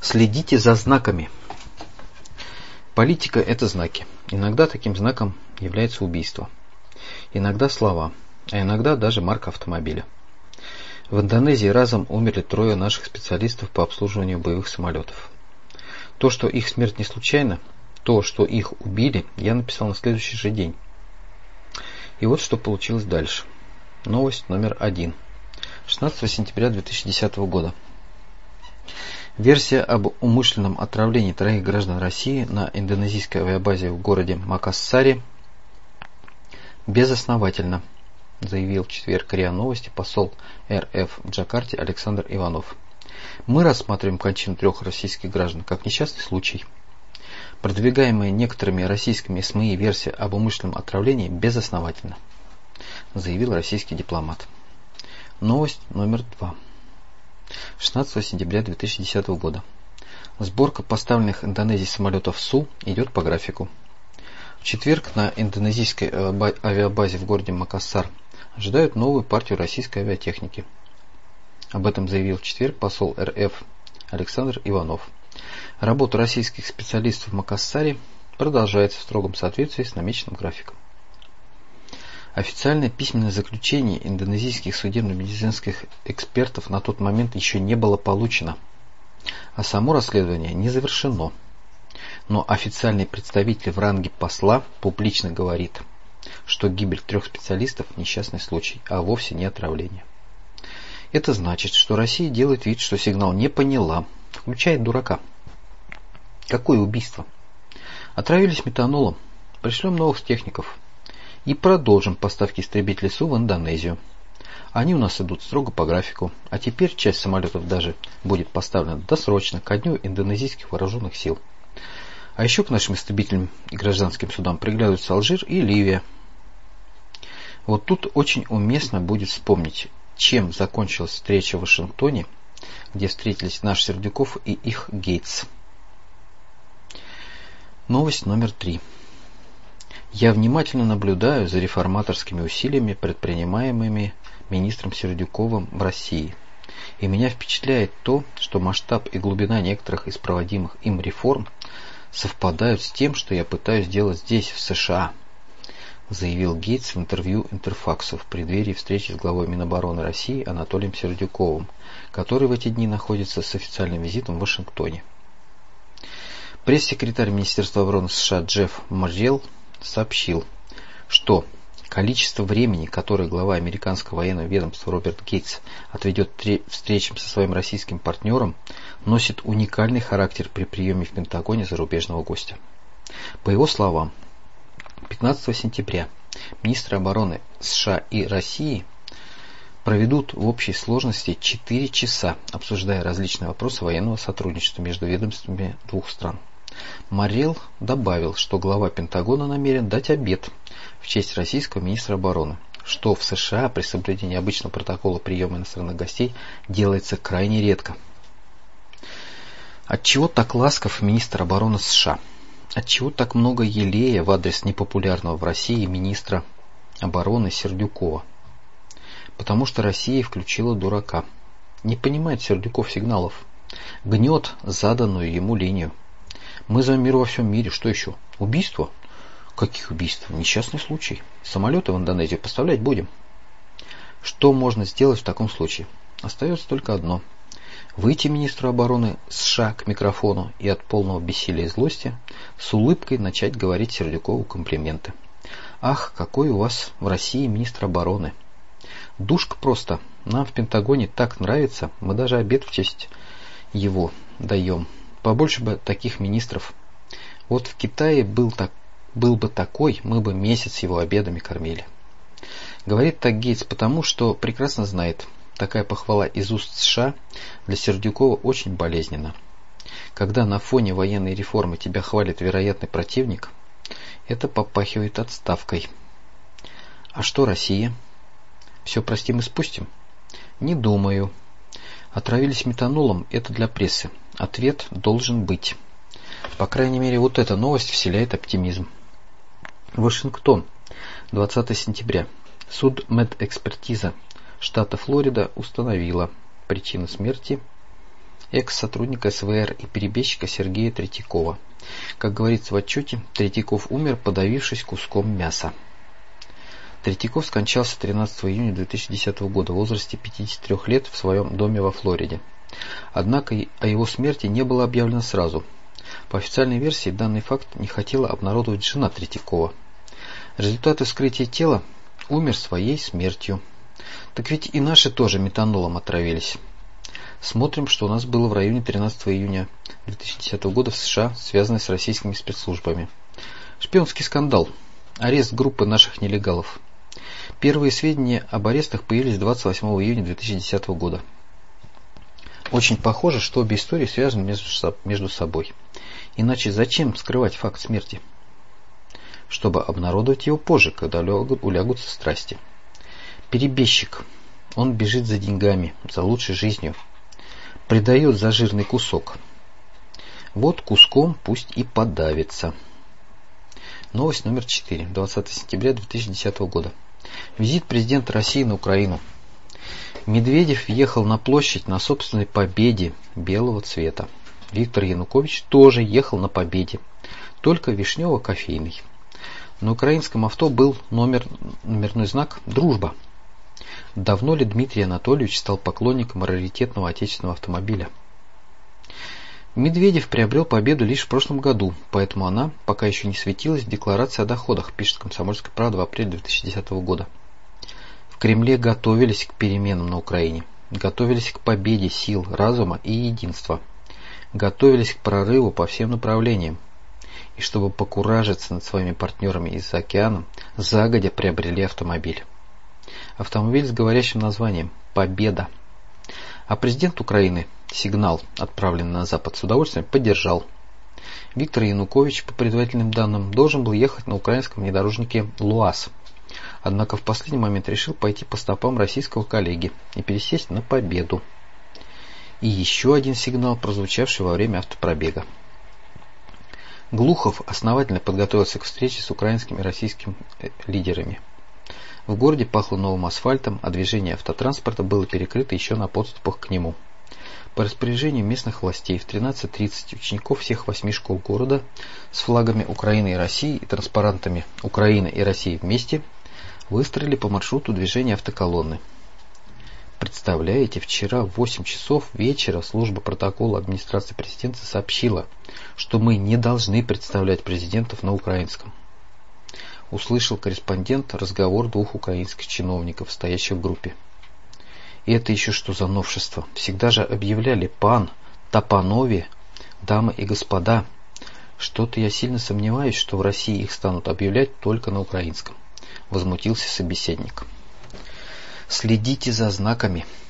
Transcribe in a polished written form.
Следите за знаками. Политика – это знаки. Иногда таким знаком является убийство. Иногда слова, а иногда даже марка автомобиля. В Индонезии разом умерли 3 наших специалистов по обслуживанию боевых самолетов. То, что их смерть не случайна, то, что их убили, я написал на следующий же день. И вот что получилось дальше. Новость номер 1. 16 сентября 2010 года. Версия об умышленном отравлении 3 граждан России на индонезийской авиабазе в городе Макассаре безосновательна, заявил в четверг РИА Новости посол РФ в Джакарте Александр Иванов. Мы рассматриваем кончину 3 российских граждан как несчастный случай. Продвигаемая некоторыми российскими СМИ версия об умышленном отравлении безосновательна, заявил российский дипломат. Новость номер 2. 16 сентября 2010 года. Сборка поставленных Индонезией самолетов Су идет по графику. В четверг на индонезийской авиабазе в городе Макассар ожидают новую партию российской авиатехники. Об этом заявил в четверг посол РФ Александр Иванов. Работа российских специалистов в Макассаре продолжается в строгом соответствии с намеченным графиком. Официальное письменное заключение индонезийских судебно-медицинских экспертов на тот момент еще не было получено, а само расследование не завершено. Но официальный представитель в ранге посла публично говорит, что гибель 3 специалистов – несчастный случай, а вовсе не отравление. Это значит, что Россия делает вид, что сигнал не поняла, включает дурака. Какое убийство? Отравились метанолом, пришлем новых техников. И продолжим поставки истребителей Су в Индонезию. Они у нас идут строго по графику, а теперь часть самолетов даже будет поставлена досрочно ко дню индонезийских вооруженных сил. А еще к нашим истребителям и гражданским судам приглядываются Алжир и Ливия. Вот тут очень уместно будет вспомнить, чем закончилась встреча в Вашингтоне, где встретились наш Сердюков и их Гейтс. Новость номер 3. Я внимательно наблюдаю за реформаторскими усилиями, предпринимаемыми министром Сердюковым в России. И меня впечатляет то, что масштаб и глубина некоторых из проводимых им реформ совпадают с тем, что я пытаюсь делать здесь, в США, заявил Гейтс в интервью Интерфаксу в преддверии встречи с главой Минобороны России Анатолием Сердюковым, который в эти дни находится с официальным визитом в Вашингтоне. Пресс-секретарь Министерства обороны США Джефф Маррелл сообщил, что количество времени, которое глава американского военного ведомства Роберт Гейтс отведет встречам со своим российским партнером, носит уникальный характер при приеме в Пентагоне зарубежного гостя. По его словам, 15 сентября министры обороны США и России проведут в общей сложности 4 часа, обсуждая различные вопросы военного сотрудничества между ведомствами 2 стран. Маррелл добавил, что глава Пентагона намерен дать обед в честь российского министра обороны, что в США при соблюдении обычного протокола приема иностранных гостей делается крайне редко. Отчего так ласков министр обороны США? Отчего так много елея в адрес непопулярного в России министра обороны Сердюкова? Потому что Россия включила дурака. Не понимает Сердюков сигналов. Гнет заданную ему линию. Мы за мир во всем мире. Что еще? Убийство? Каких убийств? Несчастный случай. Самолеты в Индонезию поставлять будем. Что можно сделать в таком случае? Остается только одно. Выйти министру обороны США к микрофону и от полного бессилия и злости с улыбкой начать говорить Сердюкову комплименты. Ах, какой у вас в России министр обороны. Душка просто. Нам в Пентагоне так нравится, мы даже обед в честь его даем. Побольше бы таких министров. Вот в Китае был бы такой, мы бы месяц его обедами кормили. Говорит так Гейтс потому, что прекрасно знает, такая похвала из уст США для Сердюкова очень болезненна. Когда на фоне военной реформы тебя хвалит вероятный противник, это попахивает отставкой. А что Россия? Все простим и спустим? Не думаю. Отравились метанолом, это для прессы. Ответ должен быть. По крайней мере, вот эта новость вселяет оптимизм. Вашингтон, 20 сентября. Судмедэкспертиза штата Флорида установила причину смерти экс-сотрудника СВР и перебежчика Сергея Третьякова. Как говорится в отчете, Третьяков умер, подавившись куском мяса. Третьяков скончался 13 июня 2010 года в возрасте 53 лет в своем доме во Флориде. Однако о его смерти не было объявлено сразу. По официальной версии, данный факт не хотела обнародовать жена Третьякова. Результаты вскрытия тела: умер своей смертью. Так ведь и наши тоже метанолом отравились. Смотрим, что у нас было в районе 13 июня 2010 года в США, связанное с российскими спецслужбами. Шпионский скандал. Арест группы наших нелегалов. Первые сведения об арестах появились 28 июня 2010 года. Очень похоже, что обе истории связаны между собой. Иначе зачем скрывать факт смерти? Чтобы обнародовать его позже, когда улягутся страсти. Перебежчик. Он бежит за деньгами, за лучшей жизнью. Предает за жирный кусок. Вот куском пусть и подавится. Новость номер 4. 20 сентября 2010 года. Визит президента России на Украину. Медведев въехал на площадь на собственной Победе белого цвета. Виктор Янукович тоже ехал на Победе, только вишнево-кофейный. На украинском авто был номерной знак «Дружба». Давно ли Дмитрий Анатольевич стал поклонником раритетного отечественного автомобиля? Медведев приобрел Победу лишь в прошлом году, поэтому она пока еще не светилась в декларации о доходах, пишет «Комсомольская правда» в апреле 2010 года. В Кремле готовились к переменам на Украине, готовились к победе сил, разума и единства, готовились к прорыву по всем направлениям, и чтобы покуражиться над своими партнерами из-за океана, загодя приобрели автомобиль. Автомобиль с говорящим названием «Победа». А президент Украины сигнал, отправленный на Запад, с удовольствием поддержал. Виктор Янукович, по предварительным данным, должен был ехать на украинском внедорожнике ЛуАЗ. Однако в последний момент решил пойти по стопам российского коллеги и пересесть на Победу. И еще один сигнал, прозвучавший во время автопробега. Глухов основательно подготовился к встрече с украинскими и российскими лидерами. В городе пахло новым асфальтом, а движение автотранспорта было перекрыто еще на подступах к нему. По распоряжению местных властей в 13:30 учеников всех 8 школ города с флагами Украины и России и транспарантами «Украина и Россия вместе» выстроили по маршруту движения автоколонны. Представляете, вчера в 8 часов вечера служба протокола администрации президента сообщила, что мы не должны представлять президентов на украинском. Услышал корреспондент разговор двух украинских чиновников, стоящих в группе. И это еще что за новшество? Всегда же объявляли «пан», «тапанове», «дамы и господа». Что-то я сильно сомневаюсь, что в России их станут объявлять только на украинском. Возмутился собеседник. Следите за знаками.